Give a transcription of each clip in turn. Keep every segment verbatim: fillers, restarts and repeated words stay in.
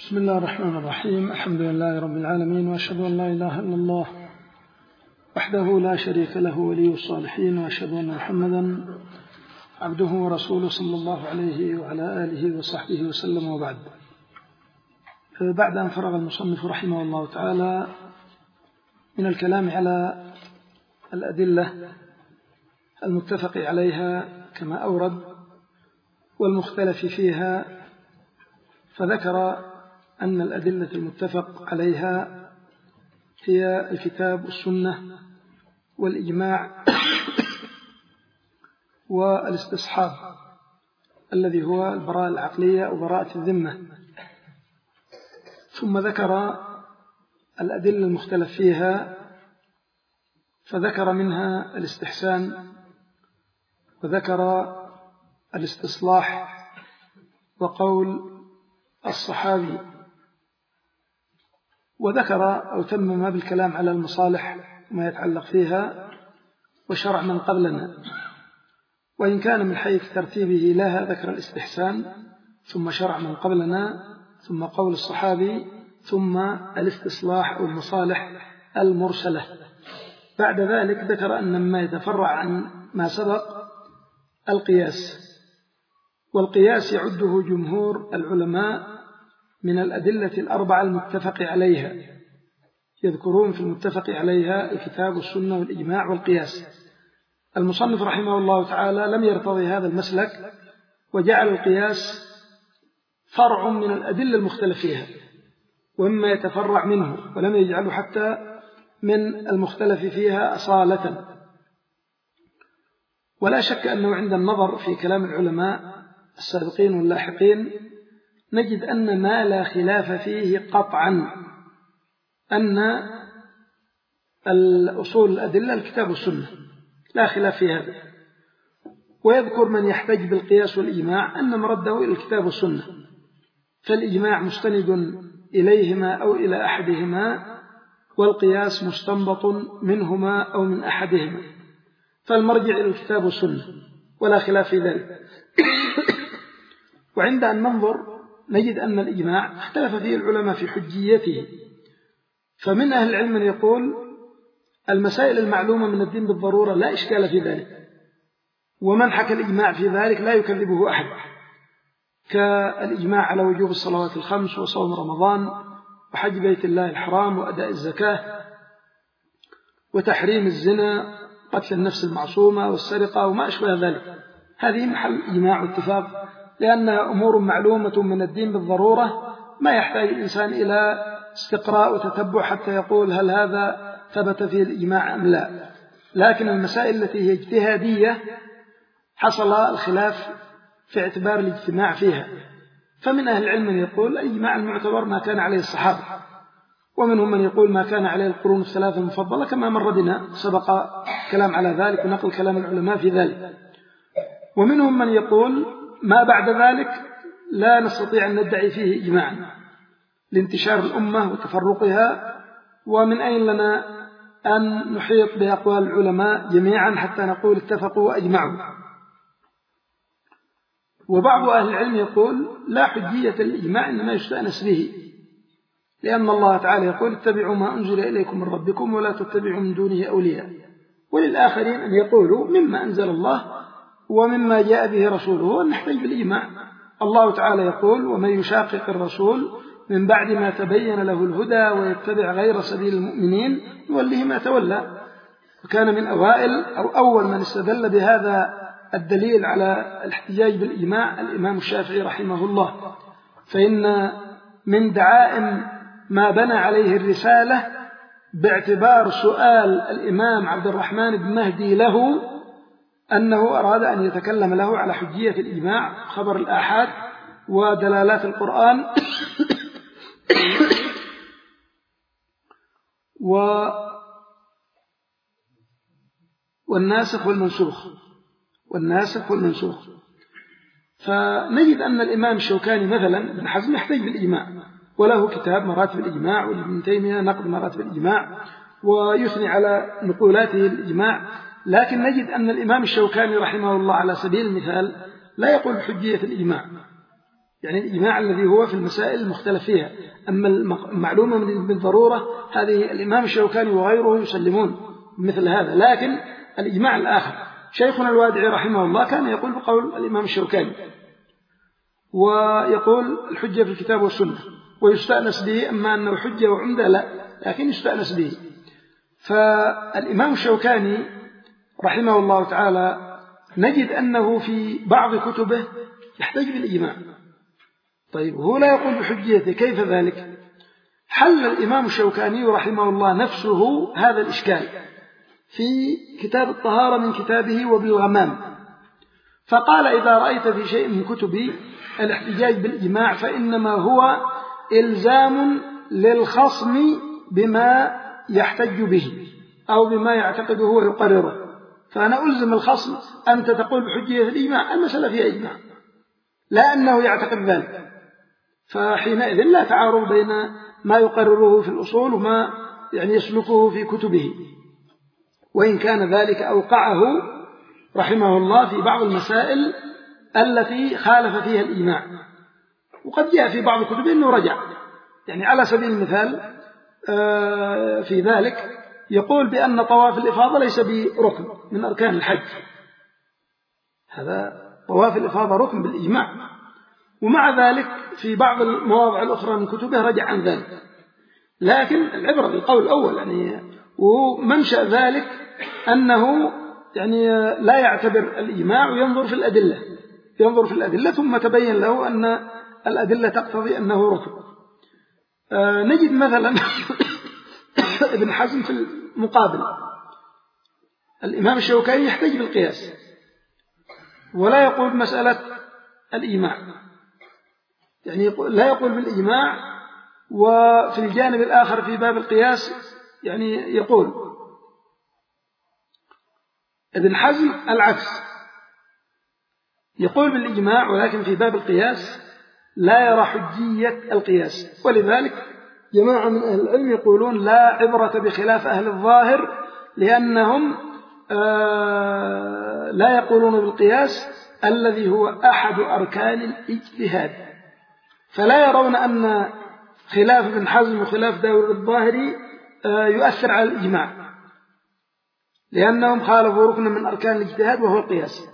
بسم الله الرحمن الرحيم. الحمد لله رب العالمين، وأشهد أن لا إله إلا الله وحده لا شريك له ولي الصالحين، وأشهد أن محمدا عبده ورسوله صلى الله عليه وعلى آله وصحبه وسلم، وبعد. بعد أن فرغ المصنف رحمه الله تعالى من الكلام على الأدلة المتفق عليها كما أورد والمختلف فيها، فذكر أن الأدلة المتفق عليها هي الكتاب والسنة والإجماع والاستصحاب الذي هو البراءة العقلية أو براءة الذمة. ثم ذكر الأدلة المختلف فيها، فذكر منها الاستحسان، وذكر الاستصلاح، وقول الصحابي، وذكر أو تمم بالكلام على المصالح وما يتعلق فيها، وشرع من قبلنا. وإن كان من حيث ترتيبه لها ذكر الاستحسان، ثم شرع من قبلنا، ثم قول الصحابي، ثم الاستصلاح أو المصالح المرسلة. بعد ذلك ذكر أن ما يتفرع عن ما سبق القياس، والقياس يعده جمهور العلماء من الأدلة الأربعة المتفق عليها، يذكرون في المتفق عليها الكتاب والسنة والإجماع والقياس. المصنف رحمه الله تعالى لم يرتضي هذا المسلك، وجعل القياس فرع من الأدلة المختلف فيها ومما يتفرع منه، ولم يجعله حتى من المختلف فيها أصالة. ولا شك أنه عند النظر في كلام العلماء السابقين واللاحقين نجد أن ما لا خلاف فيه قطعا أن الأصول الأدلة الكتاب والسنة، لا خلاف في هذا. ويذكر من يحتج بالقياس والإجماع أن مرده إلى الكتاب والسنة، فالإجماع مستند إليهما أو إلى أحدهما، والقياس مستنبط منهما أو من أحدهما، فالمرجع إلى الكتاب والسنة ولا خلاف في ذلك. وعند أن ننظر نجد أن الإجماع اختلف فيه العلماء في حجيته، فمن أهل العلم من يقول المسائل المعلومة من الدين بالضرورة لا إشكال في ذلك، ومن حكى الإجماع في ذلك لا يكذبه أحد، كالإجماع على وجوب الصلوات الخمس وصوم رمضان وحج بيت الله الحرام وأداء الزكاة وتحريم الزنا، قتل النفس المعصومة والسرقة وما أشبه ذلك. هذه محل إجماع واتفاق، لأنها أمور معلومة من الدين بالضرورة، ما يحتاج الإنسان إلى استقراء وتتبع حتى يقول هل هذا ثبت فيه الإجماع أم لا. لكن المسائل التي هي اجتهادية حصل الخلاف في اعتبار الاجتماع فيها، فمن أهل العلم من يقول الإجماع المعتبر ما كان عليه الصحابة، ومنهم من يقول ما كان عليه القرون الثلاثة المفضلة، كما مر بنا سبق كلام على ذلك ونقل كلام العلماء في ذلك. ومنهم من يقول ما بعد ذلك لا نستطيع أن ندعي فيه إجماعا لانتشار الأمة وتفرقها، ومن أين لنا أن نحيط بأقوال العلماء جميعا حتى نقول اتفقوا وأجمعوا. وبعض أهل العلم يقول لا حجية للإجماع إنما يستأنس به، لأن الله تعالى يقول اتبعوا ما أنزل إليكم من ربكم ولا تتبعوا من دونه أولياء، وللآخرين أن يقولوا مما أنزل الله ومما جاء به رسوله أن نحتج بالإجماع. الله تعالى يقول ومن يشاقق الرسول من بعد ما تبين له الهدى ويتبع غير سبيل المؤمنين نوله ما تولى. وكان من أوائل أو أول من استدل بهذا الدليل على الاحتجاج بالإجماع الإمام الشافعي رحمه الله، فإن من دعائم ما بنى عليه الرسالة باعتبار سؤال الإمام عبد الرحمن بن مهدي له أنه أراد أن يتكلم له على حجية الإجماع، خبر الآحاد ودلالات القرآن و والناسخ والمنسوخ والناسخ والمنسوخ فنجد أن الإمام الشوكاني مثلا ابن حزم يحتج بالإجماع، وله كتاب مراتب الإجماع، وابن تيمية نقد مراتب الإجماع، ويثني على نقولاته الإجماع. لكن نجد أن الإمام الشوكاني رحمه الله على سبيل المثال لا يقول بحجية الإجماع، يعني الإجماع الذي هو في المسائل المختلف فيها. أما المعلومة بالضرورة هذه الإمام الشوكاني وغيره يسلمون مثل هذا. لكن الإجماع الآخر شيخنا الوادعي رحمه الله كان يقول بقول الإمام الشوكاني، ويقول الحجة في الكتاب والسنة ويستأنس به، أما أنه حجة وعمدة لا، لكن يستأنس به. فالإمام الشوكاني رحمه الله تعالى نجد أنه في بعض كتبه يحتج بالإجماع. طيب هو لا يقول بحجيته، كيف ذلك؟ حل الإمام الشوكاني رحمه الله نفسه هذا الإشكال في كتاب الطهارة من كتابه وبالغمام، فقال إذا رأيت في شيء من كتبي الاحتجاج بالإجماع فإنما هو إلزام للخصم بما يحتج به أو بما يعتقده ويقرره، فأنا ألزم الخصم أنت تقول بحجية الإجماع، المسألة فيها إجماع، لا أنه يعتقد ذلك. فحينئذ لا تعارض بين ما يقرره في الأصول وما يعني يسلكه في كتبه، وإن كان ذلك أوقعه رحمه الله في بعض المسائل التي خالف فيها الإجماع. وقد جاء في بعض كتبه أنه رجع، يعني على سبيل المثال في ذلك يقول بأن طواف الإفاضة ليس بركن من أركان الحج، هذا طواف الإفاضة ركن بالإجماع، ومع ذلك في بعض المواضع الأخرى من كتبه رجع عن ذلك. لكن العبرة بالقول الأول يعني، ومنشأ ذلك أنه يعني لا يعتبر الإجماع وينظر في الأدلة، ينظر في الأدلة ثم تبين له أن الأدلة تقتضي أنه ركن. آه نجد مثلا ابن حزم في المقابل، الإمام الشوكاني يحتج بالقياس ولا يقول بمسألة الإجماع، يعني لا يقول بالإجماع، وفي الجانب الآخر في باب القياس يعني يقول ابن حزم العكس، يقول بالإجماع ولكن في باب القياس لا يرى حجية القياس. ولذلك جماعة من أهل العلم يقولون لا عبرة بخلاف أهل الظاهر، لأنهم آه لا يقولون بالقياس الذي هو أحد أركان الاجتهاد، فلا يرون أن خلاف ابن حزم وخلاف داود الظاهري آه يؤثر على الإجماع، لأنهم خالفوا ركنا من أركان الاجتهاد وهو القياس.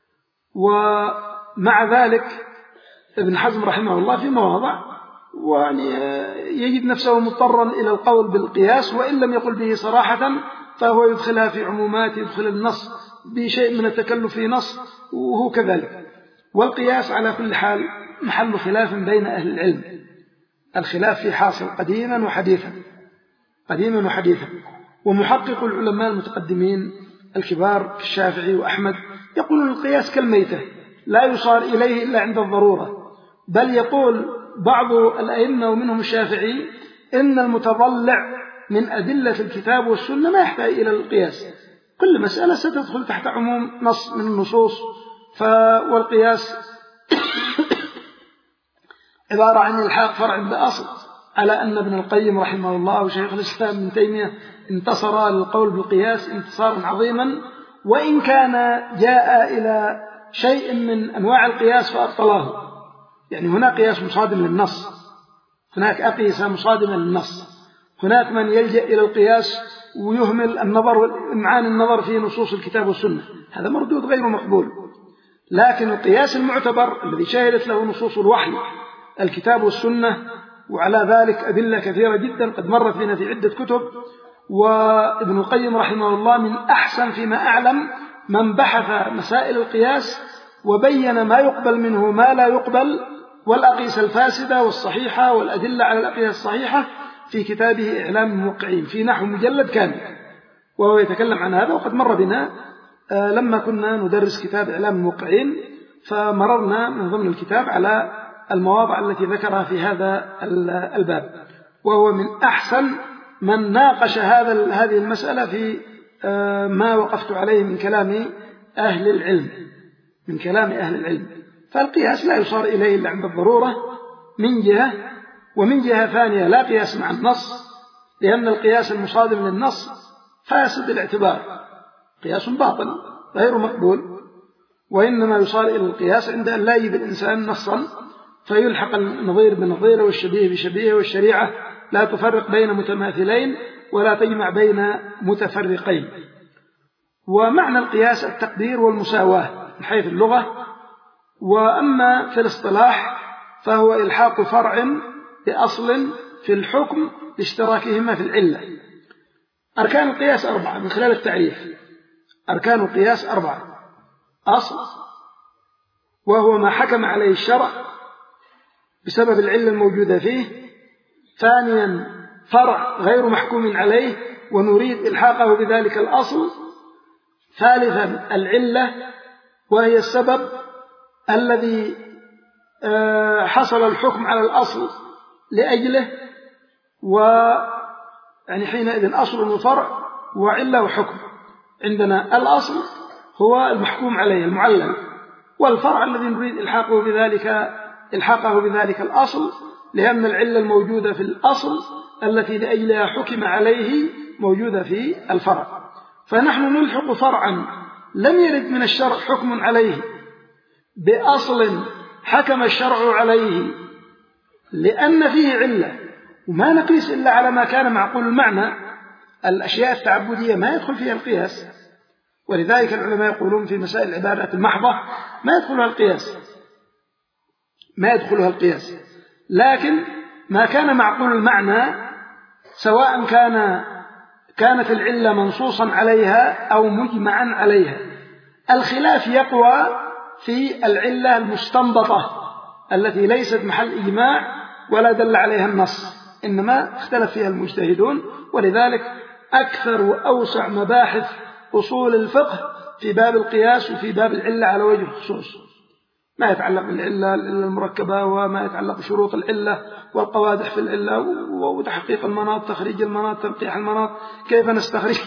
ومع ذلك ابن حزم رحمه الله في مواضع ويعني يجد نفسه مضطرا إلى القول بالقياس، وإن لم يقل به صراحة فهو يدخلها في عمومات، يدخل النص بشيء من التكلف في نص، وهو كذلك. والقياس على كل حال محل خلاف بين أهل العلم، الخلاف في حاصل قديما وحديثا، قديما وحديثا. ومحقق العلماء المتقدمين الكبار الشافعي وأحمد يقولون القياس كالميتة لا يصار إليه إلا عند الضرورة، بل يقول بعض الأئمة ومنهم الشافعي إن المتضلع من أدلة الكتاب والسنة ما يحتاج إلى القياس، كل مسألة ستدخل تحت عموم نص من النصوص. والقياس عبارة عن إلحاق فرع بأصل، على أن ابن القيم رحمه الله وشيخ الإسلام ابن تيمية انتصر للقول بالقياس انتصارا عظيما، وإن كان جاء إلى شيء من أنواع القياس فأبطلاه. يعني هناك قياس مصادم للنص، هناك أقيسة مصادمة للنص، هناك من يلجأ إلى القياس ويهمل النظر والإمعان النظر في نصوص الكتاب والسنة، هذا مردود غير مقبول. لكن القياس المعتبر الذي شهدت له نصوص الوحي الكتاب والسنة، وعلى ذلك أدلة كثيرة جدا قد مرت بنا في عدة كتب، وابن القيم رحمه الله من أحسن فيما أعلم من بحث مسائل القياس وبين ما يقبل منه ما لا يقبل، والأقيسة الفاسدة والصحيحة والأدلة على الأقيسة الصحيحة، في كتابه إعلام الموقعين في نحو مجلد كامل، وهو يتكلم عن هذا. وقد مر بنا لما كنا ندرس كتاب إعلام الموقعين فمررنا من ضمن الكتاب على المواضع التي ذكرها في هذا الباب، وهو من أحسن من ناقش هذا هذه المسألة في ما وقفت عليه من كلام أهل العلم، من كلام أهل العلم. فالقياس لا يصار إليه إلا عند الضرورة من جهة، ومن جهة ثانية لا قياس مع النص، لأن القياس المصادم للنص فاسد الاعتبار، قياس باطل غير مقبول، وإنما يصار إلى القياس عند أن لا يجد الإنسان نصا فيلحق النظير بنظيره والشبيه بشبيه، والشريعة لا تفرق بين متماثلين ولا تجمع بين متفرقين. ومعنى القياس التقدير والمساواة من حيث اللغة، وأما في الاصطلاح فهو إلحاق فرع بأصل في الحكم لاشتراكهما في العلة. أركان القياس أربعة من خلال التعريف. أركان القياس أربعة: أصل وهو ما حكم عليه الشرع بسبب العلة الموجودة فيه. ثانيا فرع غير محكوم عليه ونريد إلحاقه بذلك الأصل. ثالثا العلة وهي السبب الذي حصل الحكم على الأصل لأجله، ويعني حينئذ أصل وفرع وعلة وحكم. عندنا الأصل هو المحكوم عليه المعلل، والفرع الذي نريد إلحاقه بذلك إلحاقه بذلك الأصل، لأن العلة الموجودة في الأصل التي لأجلها حكم عليه موجودة في الفرع. فنحن نلحق فرعا لم يرد من الشرع حكم عليه بأصل حكم الشرع عليه لأن فيه علة، وما نقيس إلا على ما كان معقول المعنى. الأشياء التعبدية ما يدخل فيها القياس، ولذلك العلماء يقولون في مسائل العبادات المحضة ما يدخلها القياس ما يدخلها القياس لكن ما كان معقول المعنى، سواء كان كانت العلة منصوصا عليها أو مجمعا عليها. الخلاف يقوى في العلة المستنبطة التي ليست محل إجماع ولا دل عليها النص، إنما اختلف فيها المجتهدون. ولذلك أكثر وأوسع مباحث أصول الفقه في باب القياس وفي باب العلة على وجه الخصوص، ما يتعلق بالعلة المركبة، وما يتعلق بشروط العلة والقوادح في العلة، وتحقيق المناط، تخريج المناط، تنقيح المناط، كيف نستخرج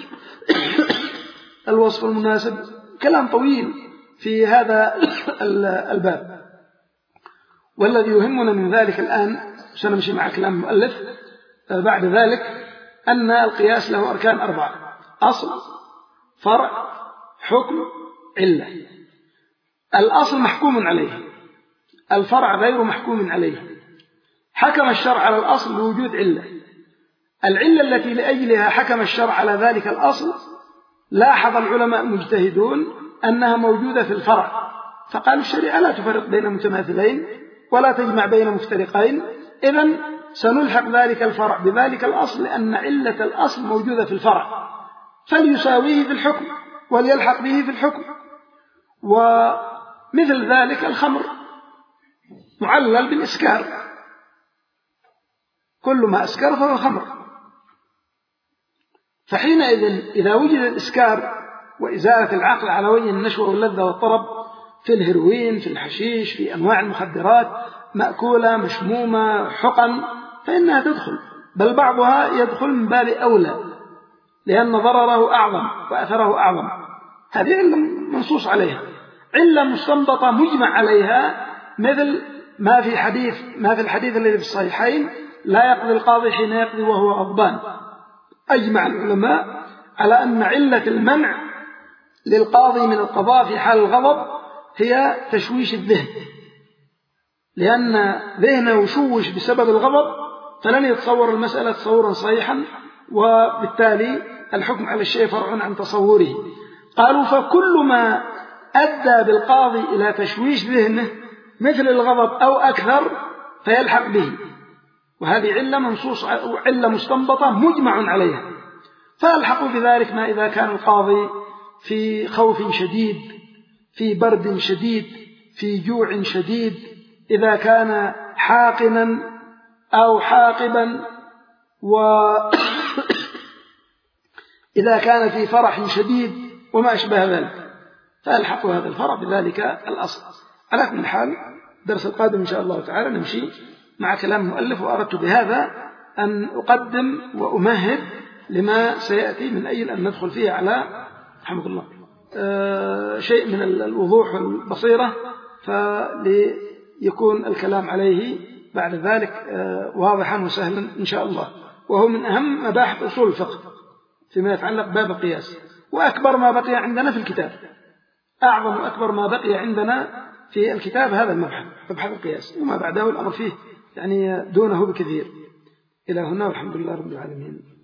الوصف المناسب. كلام طويل في هذا الباب. والذي يهمنا من ذلك الآن سنمشي مع كلام المؤلف بعد ذلك أن القياس له أركان أربعة: أصل، فرع، حكم، علة. الأصل محكوم عليه، الفرع غير محكوم عليه. حكم الشرع على الأصل بوجود علة. العلة التي لأجلها حكم الشرع على ذلك الأصل لاحظ العلماء المجتهدون أنها موجودة في الفرع، فقالوا الشريعة لا تفرق بين متماثلين ولا تجمع بين مفترقين، إذن سنلحق ذلك الفرع بذلك الأصل لأن علة الأصل موجودة في الفرع، فليساويه في الحكم وليلحق به في الحكم. ومثل ذلك الخمر معلل بالإسكار، كل ما أسكر فهو خمر. فحينئذ إذا وجد الإسكار وإزالة العقل على وجه النشوة واللذة والطرب في الهيروين، في الحشيش، في أنواع المخدرات مأكولة مشمومة حقن، فإنها تدخل، بل بعضها يدخل من باب أولى لأن ضرره أعظم وأثره أعظم. هذه علة منصوص عليها، علة مستنبطة مجمع عليها، مثل ما في حديث ما في الحديث الذي في الصحيحين: لا يقضي القاضي حين يقضي وهو غضبان. أجمع العلماء على أن علة المنع للقاضي من القضاء في حال الغضب هي تشويش الذهن، لأن ذهنه يشوش بسبب الغضب فلن يتصور المسألة تصورا صحيحا، وبالتالي الحكم على الشيء فرع عن تصوره. قالوا فكل ما أدى بالقاضي إلى تشويش ذهنه مثل الغضب أو أكثر فيلحق به، وهذه علة منصوص علة مستنبطة مجمع عليها. فيلحق بذلك ما إذا كان القاضي في خوف شديد، في برد شديد، في جوع شديد، إذا كان حاقنا أو حاقبا، وإذا كان في فرح شديد وما أشبه ذلك، فيلحق هذا الفرع بذلك الأصل. على كل حال درس القادم إن شاء الله تعالى نمشي مع كلام المؤلف، وأردت بهذا أن أقدم وأمهد لما سيأتي من أجل أن ندخل فيه على رحمه الله أه شيء من الوضوح والبصيرة، فليكون الكلام عليه بعد ذلك أه واضحا وسهلا إن شاء الله. وهو من أهم مباحث أصول الفقه فيما يتعلق باب القياس، وأكبر ما بقي عندنا في الكتاب، أعظم وأكبر ما بقي عندنا في الكتاب هذا المبحث مبحث القياس، وما بعده الأمر فيه يعني دونه بكثير. إلى هنا والحمد لله رب العالمين.